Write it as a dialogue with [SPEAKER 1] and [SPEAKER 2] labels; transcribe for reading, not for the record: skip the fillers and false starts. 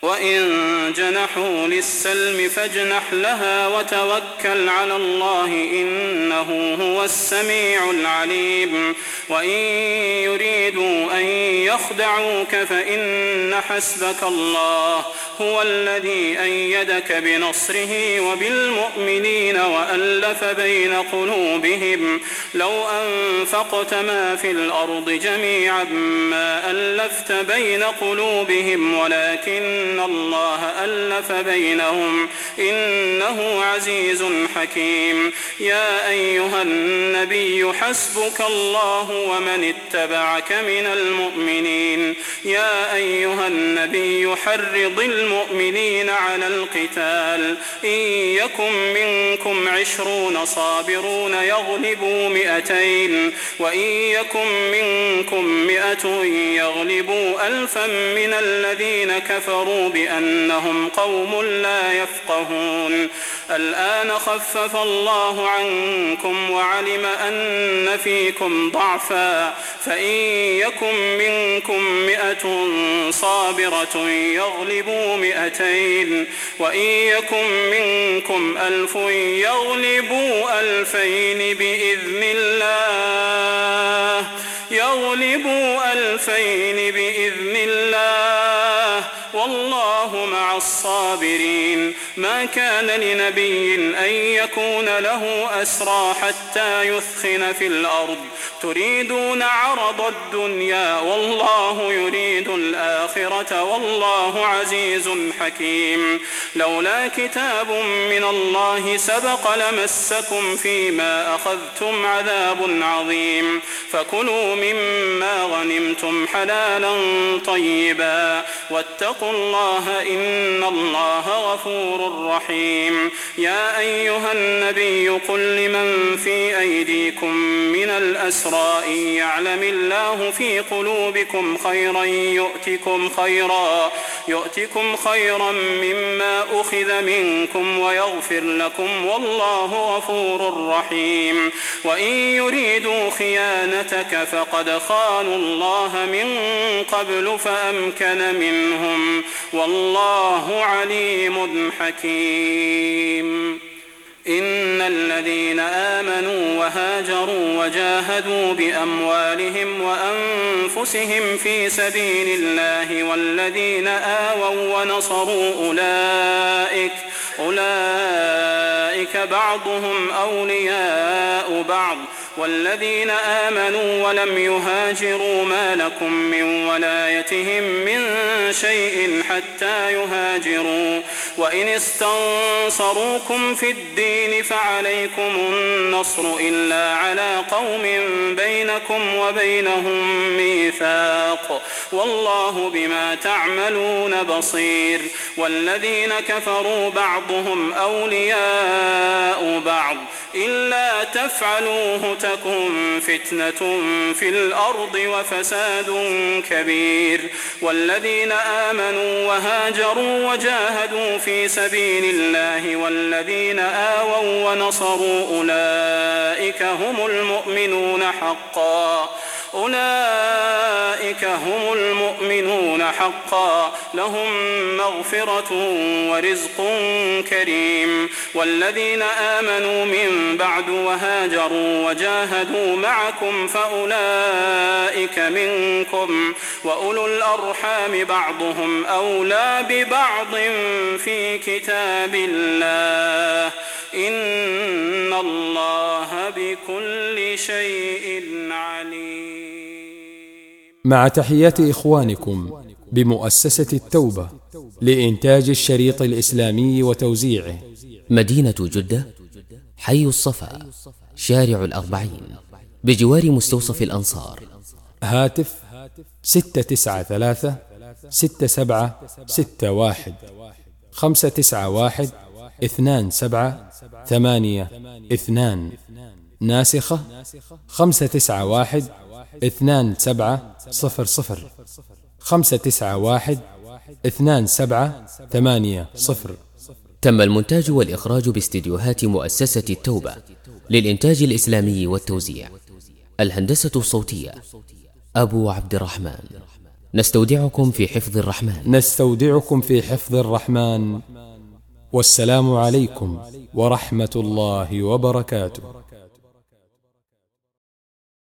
[SPEAKER 1] وإن جنحوا للسلم فاجنح لها وتوكل على الله إنه هو السميع العليم وإن يريدوا أن يخدعوك فإن حسبك الله هو الذي أيدك بنصره وبالمؤمنين وألف بين قلوبهم لو أنفقت ما في الأرض جميعا ما ألفت بين قلوبهم ولكن الله ألف بينهم إنه عزيز حكيم يا أيها النبي حسبك الله ومن اتبعك من المؤمنين يا أيها النبي حرض المؤمنين على القتال إن يكن منكم 20 صابرون يغلبوا 200 وإن يكن منكم 100 يغلبوا 1000 من الذين كفروا بأنهم قوم لا يفقهون الآن خفف الله عنكم وعلم أن فيكم ضعفا فإن يكن منكم 100 صابرة يغلبوا 200 وإن يكن منكم 1000 يغلبوا 2000 بإذن الله والله مع الصابرين ما كان لنبي أن يكون له أسرى حتى يثخن في الأرض تريدون عرض الدنيا والله يريد الآخرة والله عزيز حكيم لولا كتاب من الله سبق لمسكم فيما أخذتم عذاب عظيم فكلوا مما غنمتم حلالا طيبا واتقوا الله إن الله غفور رحيم يا أيها النبي قل لمن في أيديكم من الأسرى إن يعلم الله في قلوبكم خيرا يؤتكم خيرا مما أخذ منكم ويغفر لكم والله غفور رحيم وإن يريدوا خيانتك فقد خانوا الله من قبل فأمكن منهم والله عليم حكيم إن الذين آمنوا وهاجروا وجاهدوا بأموالهم وأنفسهم في سبيل الله والذين آووا ونصروا أولئك بعضهم أولياء بعض والذين آمنوا ولم يهاجروا ما لكم من ولايتهم من شيء حتى يهاجروا وإن استنصروكم في الدين فعليكم النصر إلا على قوم بينكم وبينهم ميثاق والله بما تعملون بصير والذين كفروا بعضهم أولياء بعض إلا تفعلوه تكن فتنة في الأرض وفساد كبير والذين آمنوا وهاجروا وجاهدوا في سبيل الله والذين آووا ونصروا أولئك هم المؤمنون حقا لهم مغفرة ورزق كريم والذين آمنوا من بعد وهاجروا وجاهدوا معكم فأولئك منكم وأولو الأرحام بعضهم أولى ببعض في كتاب الله إن الله بكل شيء عليم.
[SPEAKER 2] مع تحيات إخوانكم بمؤسسة التوبة لإنتاج الشريط الإسلامي وتوزيعه،
[SPEAKER 3] مدينة جدة، حي الصفا، شارع الأربعين، بجوار مستوصف الأنصار.
[SPEAKER 2] هاتف 693 6761 591 2782. ناسخة 591 2700 591 2780.
[SPEAKER 3] تم المونتاج والإخراج باستديوهات مؤسسة التوبة للإنتاج الإسلامي والتوزيع. الهندسة الصوتية أبو عبد الرحمن. نستودعكم في حفظ الرحمن.
[SPEAKER 2] نستودعكم في حفظ الرحمن. والسلام عليكم ورحمة الله وبركاته.